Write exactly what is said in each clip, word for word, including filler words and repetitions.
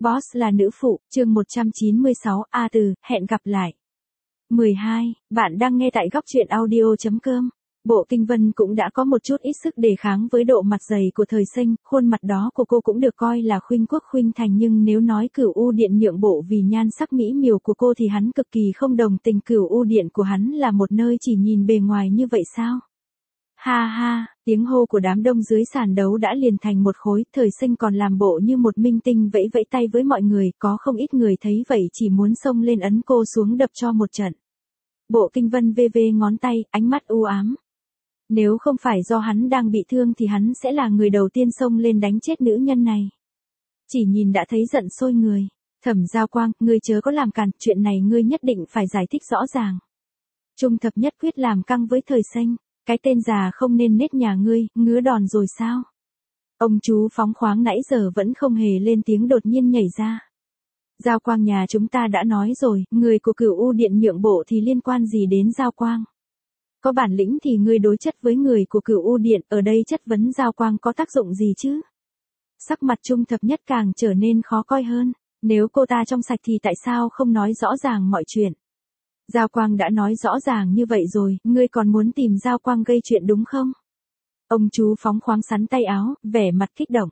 Boss là nữ phụ, chương một trăm chín mươi sáu, A Từ, hẹn gặp lại. mười hai, bạn đang nghe tại góc truyện audio chấm com. Bộ Kinh Vân cũng đã có một chút ít sức đề kháng với độ mặt dày của thời sinh, khuôn mặt đó của cô cũng được coi là khuynh quốc khuynh thành, nhưng nếu nói Cửu U Điện nhượng bộ vì nhan sắc mỹ miều của cô thì hắn cực kỳ không đồng tình. Cửu U Điện của hắn là một nơi chỉ nhìn bề ngoài như vậy sao? Ha ha, tiếng hô của đám đông dưới sàn đấu đã liền thành một khối, thời sinh còn làm bộ như một minh tinh vẫy vẫy tay với mọi người, có không ít người thấy vậy chỉ muốn xông lên ấn cô xuống đập cho một trận. Bộ Kinh Vân vê vê ngón tay, ánh mắt u ám. Nếu không phải do hắn đang bị thương thì hắn sẽ là người đầu tiên xông lên đánh chết nữ nhân này. Chỉ nhìn đã thấy giận sôi người. Thẩm Giao Quang, ngươi chớ có làm càn, chuyện này ngươi nhất định phải giải thích rõ ràng. Trung Thập Nhất quyết làm căng với thời sinh. Cái tên già không nên nết nhà ngươi, ngứa đòn rồi sao? Ông chú phóng khoáng nãy giờ vẫn không hề lên tiếng đột nhiên nhảy ra. Giao Quang, nhà chúng ta đã nói rồi, người của Cửu U Điện nhượng bộ thì liên quan gì đến Giao Quang? Có bản lĩnh thì ngươi đối chất với người của Cửu U Điện, ở đây chất vấn Giao Quang có tác dụng gì chứ? Sắc mặt Trung Thập Nhất càng trở nên khó coi hơn. Nếu cô ta trong sạch thì tại sao không nói rõ ràng mọi chuyện? Giao Quang đã nói rõ ràng như vậy rồi, ngươi còn muốn tìm Giao Quang gây chuyện đúng không? Ông chú phóng khoáng sắn tay áo, vẻ mặt kích động.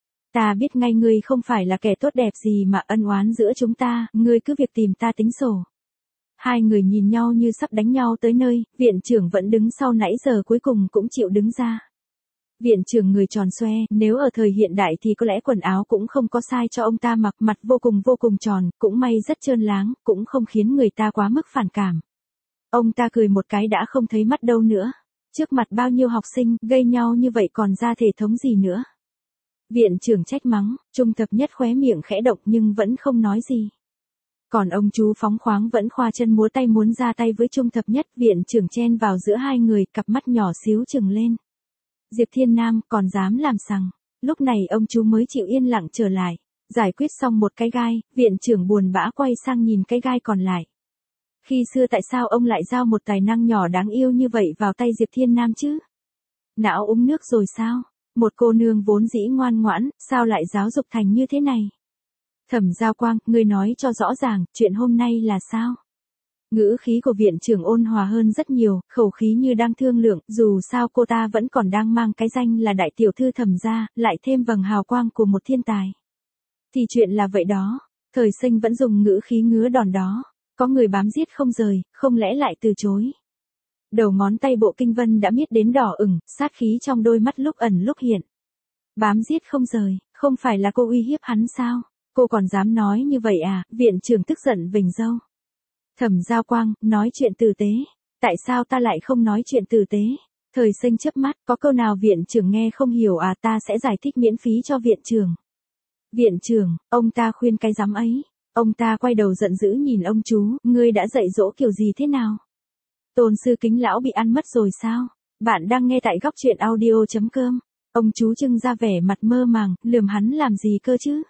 Ta biết ngay ngươi không phải là kẻ tốt đẹp gì mà ân oán giữa chúng ta, ngươi cứ việc tìm ta tính sổ. Hai người nhìn nhau như sắp đánh nhau tới nơi, viện trưởng vẫn đứng sau nãy giờ cuối cùng cũng chịu đứng ra. Viện trưởng người tròn xoe, nếu ở thời hiện đại thì có lẽ quần áo cũng không có sai cho ông ta mặc, mặt vô cùng vô cùng tròn, cũng may rất trơn láng, cũng không khiến người ta quá mức phản cảm. Ông ta cười một cái đã không thấy mắt đâu nữa. Trước mặt bao nhiêu học sinh, gây nhau như vậy còn ra thể thống gì nữa. Viện trưởng trách mắng, Trung Thập Nhất khóe miệng khẽ động nhưng vẫn không nói gì. Còn ông chú phóng khoáng vẫn khoa chân múa tay muốn ra tay với Trung Thập Nhất, viện trưởng chen vào giữa hai người, cặp mắt nhỏ xíu trừng lên. Diệp Thiên Nam còn dám làm sằng. Lúc này ông chú mới chịu yên lặng trở lại. Giải quyết xong một cái gai, viện trưởng buồn bã quay sang nhìn cái gai còn lại. Khi xưa tại sao ông lại giao một tài năng nhỏ đáng yêu như vậy vào tay Diệp Thiên Nam chứ? Não uống nước rồi sao? Một cô nương vốn dĩ ngoan ngoãn, sao lại giáo dục thành như thế này? Thẩm Giao Quang, ngươi nói cho rõ ràng, chuyện hôm nay là sao? Ngữ khí của viện trưởng ôn hòa hơn rất nhiều, khẩu khí như đang thương lượng, dù sao cô ta vẫn còn đang mang cái danh là đại tiểu thư Thẩm gia, lại thêm vầng hào quang của một thiên tài. Thì chuyện là vậy đó, thời sinh vẫn dùng ngữ khí ngứa đòn đó, có người bám giết không rời, không lẽ lại từ chối. Đầu ngón tay Bộ Kinh Vân đã miết đến đỏ ửng, sát khí trong đôi mắt lúc ẩn lúc hiện. Bám giết không rời, không phải là cô uy hiếp hắn sao? Cô còn dám nói như vậy à? Viện trưởng tức giận vểnh râu. Thẩm Giao Quang, nói chuyện tử tế. Tại sao ta lại không nói chuyện tử tế? Thời sinh chớp mắt, có câu nào viện trưởng nghe không hiểu à? Ta sẽ giải thích miễn phí cho viện trưởng. Viện trưởng, ông ta khuyên cái dám ấy. Ông ta quay đầu giận dữ nhìn ông chú, ngươi đã dạy dỗ kiểu gì thế nào? Tôn sư Kính lão bị ăn mất rồi sao? Bạn đang nghe tại góc truyện audio chấm com. Ông chú trưng ra vẻ mặt mơ màng, lườm hắn làm gì cơ chứ?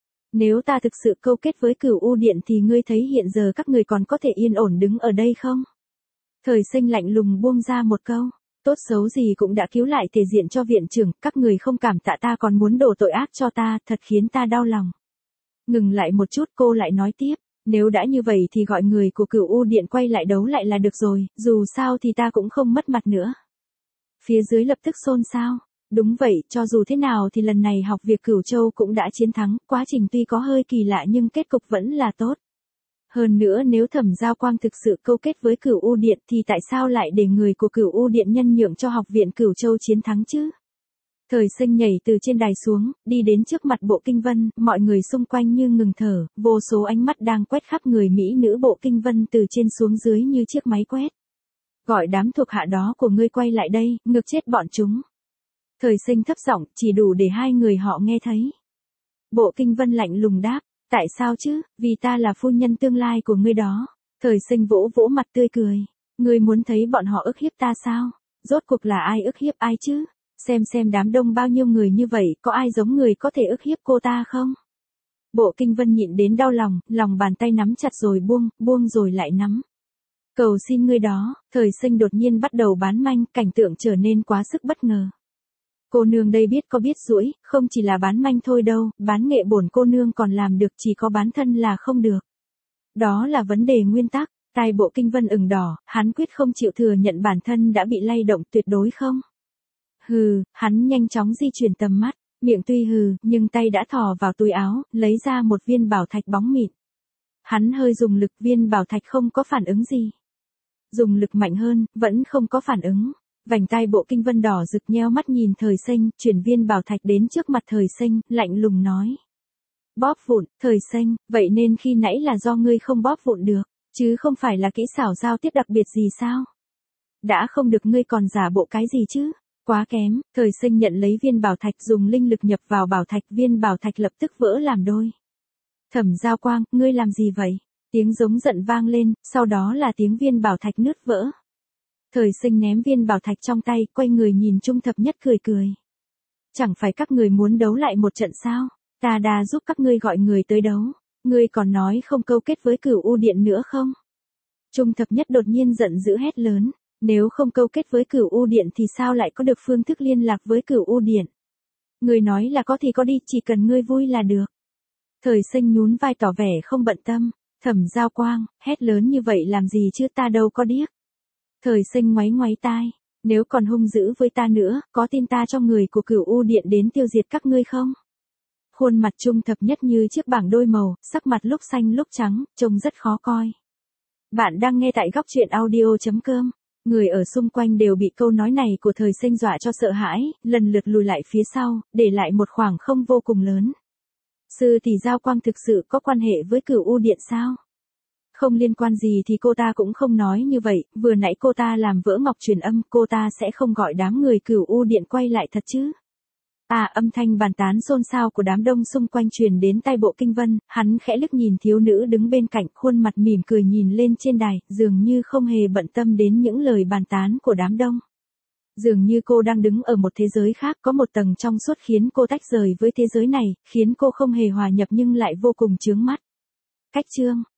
Nếu ta thực sự câu kết với Cửu U Điện thì ngươi thấy hiện giờ các người còn có thể yên ổn đứng ở đây không? Thời sinh lạnh lùng buông ra một câu, tốt xấu gì cũng đã cứu lại thể diện cho viện trưởng, các người không cảm tạ ta còn muốn đổ tội ác cho ta, thật khiến ta đau lòng. Ngừng lại một chút cô lại nói tiếp, nếu đã như vậy thì gọi người của Cửu U Điện quay lại đấu lại là được rồi, dù sao thì ta cũng không mất mặt nữa. Phía dưới lập tức xôn xao. Đúng vậy, cho dù thế nào thì lần này học việc Cửu Châu cũng đã chiến thắng, quá trình tuy có hơi kỳ lạ nhưng kết cục vẫn là tốt. Hơn nữa nếu Thẩm Giao Quang thực sự câu kết với Cửu U Điện thì tại sao lại để người của Cửu U Điện nhân nhượng cho học viện Cửu Châu chiến thắng chứ? Thời sinh nhảy từ trên đài xuống, đi đến trước mặt Bộ Kinh Vân, mọi người xung quanh như ngừng thở, vô số ánh mắt đang quét khắp người mỹ nữ Bộ Kinh Vân từ trên xuống dưới như chiếc máy quét. Gọi đám thuộc hạ đó của ngươi quay lại đây, ngược chết bọn chúng. Thời sinh thấp giọng, chỉ đủ để hai người họ nghe thấy. Bộ Kinh Vân lạnh lùng đáp, tại sao chứ, vì ta là phu nhân tương lai của ngươi đó. Thời sinh vỗ vỗ mặt tươi cười, ngươi muốn thấy bọn họ ức hiếp ta sao? Rốt cuộc là ai ức hiếp ai chứ? Xem xem đám đông bao nhiêu người như vậy, có ai giống người có thể ức hiếp cô ta không? Bộ Kinh Vân nhịn đến đau lòng, lòng bàn tay nắm chặt rồi buông, buông rồi lại nắm. Cầu xin ngươi đó, thời sinh đột nhiên bắt đầu bán manh, cảnh tượng trở nên quá sức bất ngờ. Cô nương đây biết có biết rũi, không chỉ là bán manh thôi đâu, bán nghệ bổn cô nương còn làm được, chỉ có bán thân là không được. Đó là vấn đề nguyên tắc. Tai Bộ Kinh Vân ửng đỏ, hắn quyết không chịu thừa nhận bản thân đã bị lay động, tuyệt đối không. Hừ, hắn nhanh chóng di chuyển tầm mắt, miệng tuy hừ, nhưng tay đã thò vào túi áo, lấy ra một viên bảo thạch bóng mịn. Hắn hơi dùng lực, viên bảo thạch không có phản ứng gì. Dùng lực mạnh hơn, vẫn không có phản ứng. Vành tai Bộ Kinh Vân đỏ rực nheo mắt nhìn Thời Sinh, chuyển viên bảo thạch đến trước mặt Thời Sinh, lạnh lùng nói. Bóp vụn, Thời Sinh, vậy nên khi nãy là do ngươi không bóp vụn được, chứ không phải là kỹ xảo giao tiếp đặc biệt gì sao? Đã không được ngươi còn giả bộ cái gì chứ? Quá kém. Thời Sinh nhận lấy viên bảo thạch, dùng linh lực nhập vào bảo thạch, viên bảo thạch lập tức vỡ làm đôi. Thẩm Giao Quang, ngươi làm gì vậy? Tiếng giống giận vang lên, sau đó là tiếng viên bảo thạch nứt vỡ. Thời Sinh ném viên bảo thạch trong tay, quay người nhìn Trung Thập Nhất cười cười. Chẳng phải các người muốn đấu lại một trận sao? Ta đã giúp các ngươi gọi người tới đấu. Ngươi còn nói không câu kết với Cửu U Điện nữa không? Trung Thập Nhất đột nhiên giận dữ hét lớn. Nếu không câu kết với Cửu U Điện thì sao lại có được phương thức liên lạc với Cửu U Điện? Ngươi nói là có thì có đi, chỉ cần ngươi vui là được. Thời Sinh nhún vai tỏ vẻ không bận tâm. Thẩm Giao Quang, hét lớn như vậy làm gì chứ, ta đâu có điếc. Thời Sinh ngoáy ngoáy tai. Nếu còn hung dữ với ta nữa, có tin ta cho người của Cửu U Điện đến tiêu diệt các ngươi không? Khuôn mặt Trung Thập Nhất như chiếc bảng đôi màu, sắc mặt lúc xanh lúc trắng, trông rất khó coi. Bạn đang nghe tại góc truyện audio chấm com. Người ở xung quanh đều bị câu nói này của Thời Sinh dọa cho sợ hãi, lần lượt lùi lại phía sau, để lại một khoảng không vô cùng lớn. Sư tỷ Giao Quang thực sự có quan hệ với Cửu U Điện sao? Không liên quan gì thì cô ta cũng không nói như vậy, vừa nãy cô ta làm vỡ ngọc truyền âm, cô ta sẽ không gọi đám người Cửu U Điện quay lại thật chứ? À, âm thanh bàn tán xôn xao của đám đông xung quanh truyền đến tai Bộ Kinh Vân, hắn khẽ liếc nhìn thiếu nữ đứng bên cạnh, khuôn mặt mỉm cười nhìn lên trên đài, dường như không hề bận tâm đến những lời bàn tán của đám đông. Dường như cô đang đứng ở một thế giới khác, có một tầng trong suốt khiến cô tách rời với thế giới này, khiến cô không hề hòa nhập nhưng lại vô cùng chướng mắt. Cách chương